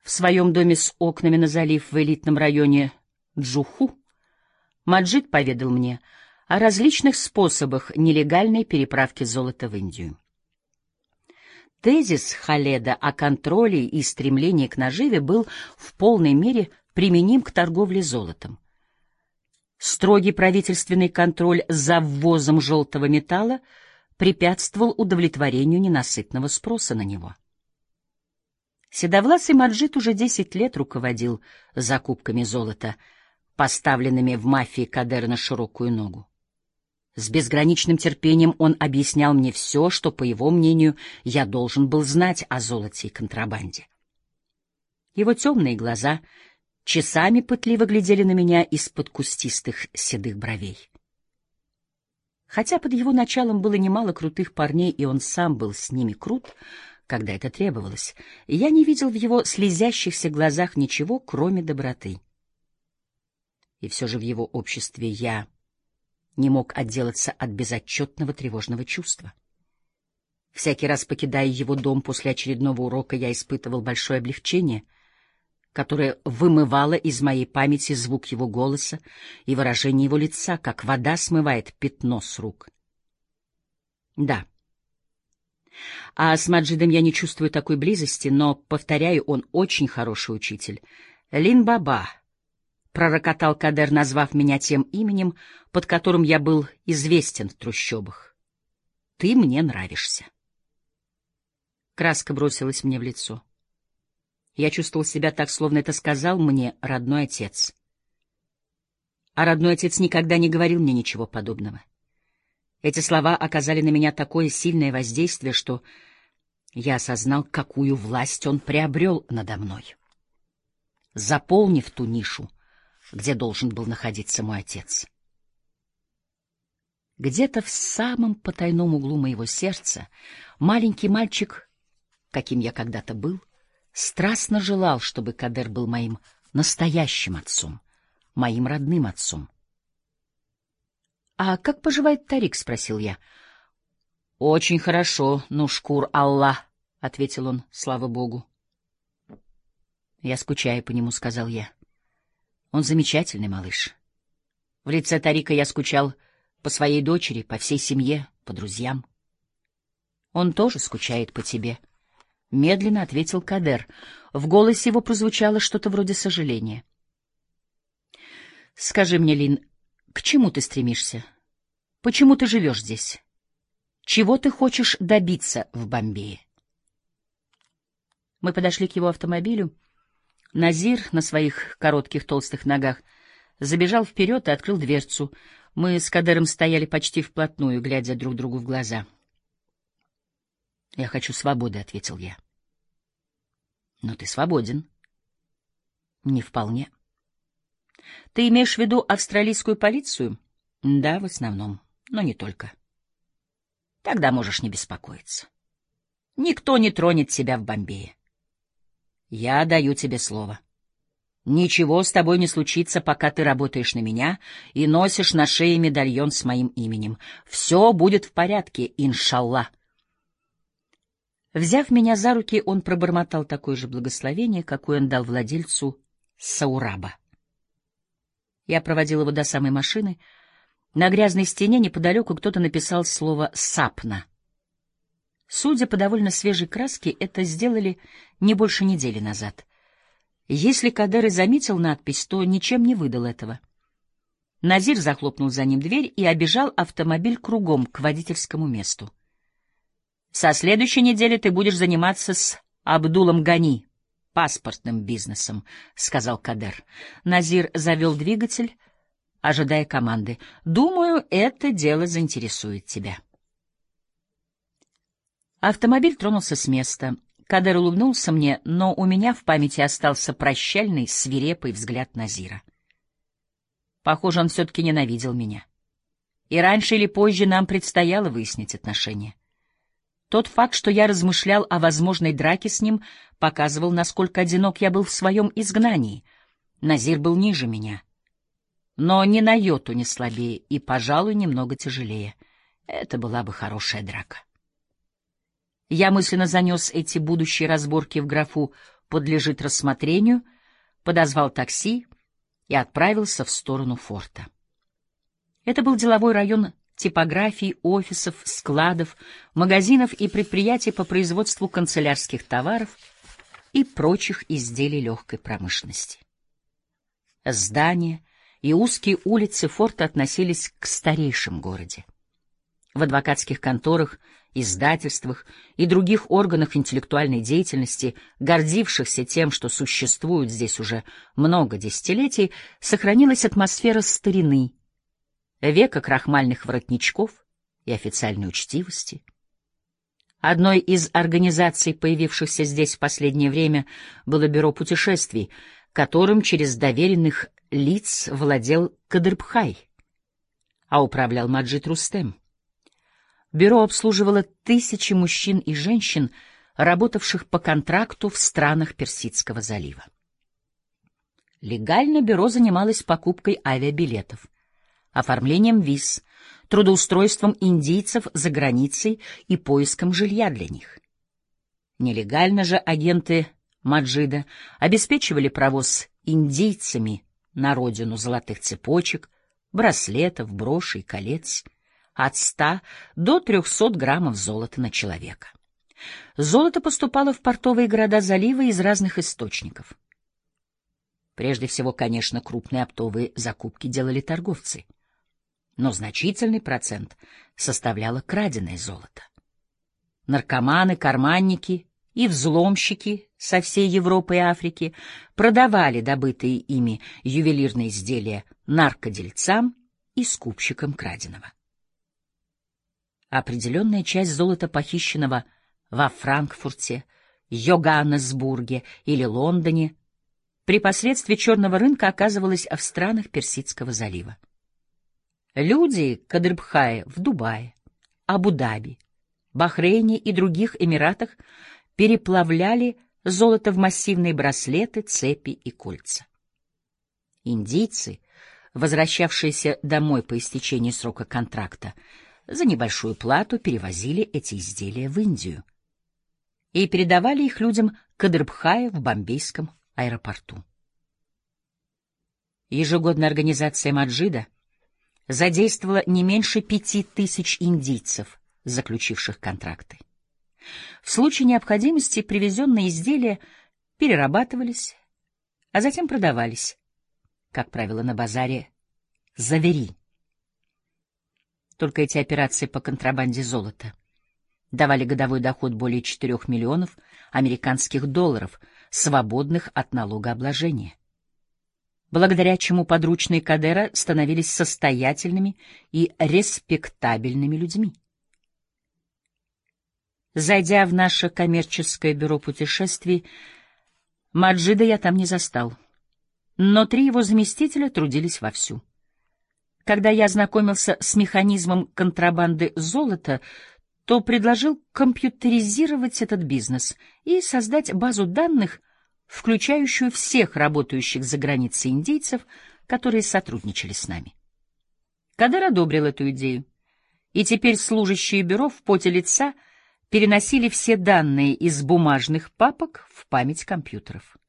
В своем доме с окнами на залив в элитном районе Джуху Маджид поведал мне о различных способах нелегальной переправки золота в Индию. Тезис Халеда о контроле и стремлении к наживе был в полной мере применим к торговле золотом. Строгий правительственный контроль за ввозом желтого металла препятствовал удовлетворению ненасытного спроса на него. Седовласый Маджид уже 10 лет руководил закупками золота, поставленными в мафии Кадера на широкую ногу. С безграничным терпением он объяснял мне все, что, по его мнению, я должен был знать о золоте и контрабанде. Его темные глаза часами пытливо глядели на меня из-под кустистых седых бровей. Хотя под его началом было немало крутых парней, и он сам был с ними крут, когда это требовалось, я не видел в его слезящихся глазах ничего, кроме доброты. И все же в его обществе я не мог отделаться от безотчетного тревожного чувства. Всякий раз, покидая его дом после очередного урока, я испытывал большое облегчение, которое вымывало из моей памяти звук его голоса и выражение его лица, как вода смывает пятно с рук. Да. А с Маджидом я не чувствую такой близости, но, повторяю, он очень хороший учитель. Лин-Баба, — пророкотал Кадер, назвав меня тем именем, под которым я был известен в трущобах. — Ты мне нравишься. Краска бросилась мне в лицо. Я чувствовал себя так, словно это сказал мне родной отец. А родной отец никогда не говорил мне ничего подобного. Эти слова оказали на меня такое сильное воздействие, что я осознал, какую власть он приобрел надо мной, заполнив ту нишу, где должен был находиться мой отец. Где-то в самом потайном углу моего сердца маленький мальчик, каким я когда-то был, страстно желал, чтобы Кадер был моим настоящим отцом, моим родным отцом. — А как поживает Тарик? — спросил я. — Очень хорошо, ну, шкур Аллах, — ответил он, — слава Богу. — Я скучаю по нему, — сказал я. Он замечательный малыш. В лице Тарика я скучал по своей дочери, по всей семье, по друзьям. Он тоже скучает по тебе, — медленно ответил Кадер. В голосе его прозвучало что-то вроде сожаления. — Скажи мне, Лин, к чему ты стремишься? Почему ты живешь здесь? Чего ты хочешь добиться в Бомбее? Мы подошли к его автомобилю. Назир на своих коротких толстых ногах забежал вперед и открыл дверцу. Мы с Кадером стояли почти вплотную, глядя друг другу в глаза. — Я хочу свободы, — ответил я. — Но ты свободен. — Не вполне. — Ты имеешь в виду австралийскую полицию? — Да, в основном, но не только. — Тогда можешь не беспокоиться. Никто не тронет тебя в Бомбее. Я даю тебе слово. Ничего с тобой не случится, пока ты работаешь на меня и носишь на шее медальон с моим именем. Все будет в порядке, иншаллах. Взяв меня за руки, он пробормотал такое же благословение, какое он дал владельцу Саураба. Я проводил его до самой машины. На грязной стене неподалеку кто-то написал слово «Сапна». Судя по довольно свежей краске, это сделали не больше недели назад. Если Кадер и заметил надпись, то ничем не выдал этого. Назир захлопнул за ним дверь и обежал автомобиль кругом к водительскому месту. «Со следующей недели ты будешь заниматься с Абдулом Гани, паспортным бизнесом», — сказал Кадер. Назир завел двигатель, ожидая команды. «Думаю, это дело заинтересует тебя». Автомобиль тронулся с места. Кадер улыбнулся мне, но у меня в памяти остался прощальный, свирепый взгляд Назира. Похоже, он все-таки ненавидел меня. И раньше или позже нам предстояло выяснить отношения. Тот факт, что я размышлял о возможной драке с ним, показывал, насколько одинок я был в своем изгнании. Назир был ниже меня, но ни на йоту не слабее и, пожалуй, немного тяжелее. Это была бы хорошая драка. Я мысленно занес эти будущие разборки в графу подлежит рассмотрению, подозвал такси и отправился в сторону форта. Это был деловой район типографий, офисов, складов, магазинов и предприятий по производству канцелярских товаров и прочих изделий легкой промышленности. Здания и узкие улицы форта относились к старейшим городе. В адвокатских конторах, издательствах и других органах интеллектуальной деятельности, гордившихся тем, что существуют здесь уже много десятилетий, сохранилась атмосфера старины, века крахмальных воротничков и официальной учтивости. Одной из организаций, появившихся здесь в последнее время, было бюро путешествий, которым через доверенных лиц владел Кадырбхай, а управлял Маджид Рустем. Бюро обслуживало тысячи мужчин и женщин, работавших по контракту в странах Персидского залива. Легально бюро занималось покупкой авиабилетов, оформлением виз, трудоустройством индийцев за границей и поиском жилья для них. Нелегально же агенты Маджида обеспечивали провоз индийцами на родину золотых цепочек, браслетов, брошей, колец, от 100 до 300 граммов золота на человека. Золото поступало в портовые города залива из разных источников. Прежде всего, конечно, крупные оптовые закупки делали торговцы, но значительный процент составляло краденое золото. Наркоманы, карманники и взломщики со всей Европы и Африки продавали добытые ими ювелирные изделия наркодельцам и скупщикам краденого. Определенная часть золота, похищенного во Франкфурте, Йоганнесбурге или Лондоне, при посредстве черного рынка оказывалась в странах Персидского залива. Люди Кадырбхая в Дубае, Абу-Даби, Бахрейне и других Эмиратах переплавляли золото в массивные браслеты, цепи и кольца. Индийцы, возвращавшиеся домой по истечении срока контракта, за небольшую плату перевозили эти изделия в Индию и передавали их людям Кадырбхая в бомбейском аэропорту. Ежегодная организация Маджида задействовала не меньше 5000 индийцев, заключивших контракты. В случае необходимости привезенные изделия перерабатывались, а затем продавались, как правило, на базаре Завери. Только эти операции по контрабанде золота давали годовой доход более 4 миллионов американских долларов, свободных от налогообложения, благодаря чему подручные Кадера становились состоятельными и респектабельными людьми. Зайдя в наше коммерческое бюро путешествий, Маджида я там не застал, но 3 его заместителя трудились вовсю. Когда я ознакомился с механизмом контрабанды золота, то предложил компьютеризировать этот бизнес и создать базу данных, включающую всех работающих за границей индейцев, которые сотрудничали с нами. Кадер одобрил эту идею, и теперь служащие бюро в поте лица переносили все данные из бумажных папок в память компьютеров.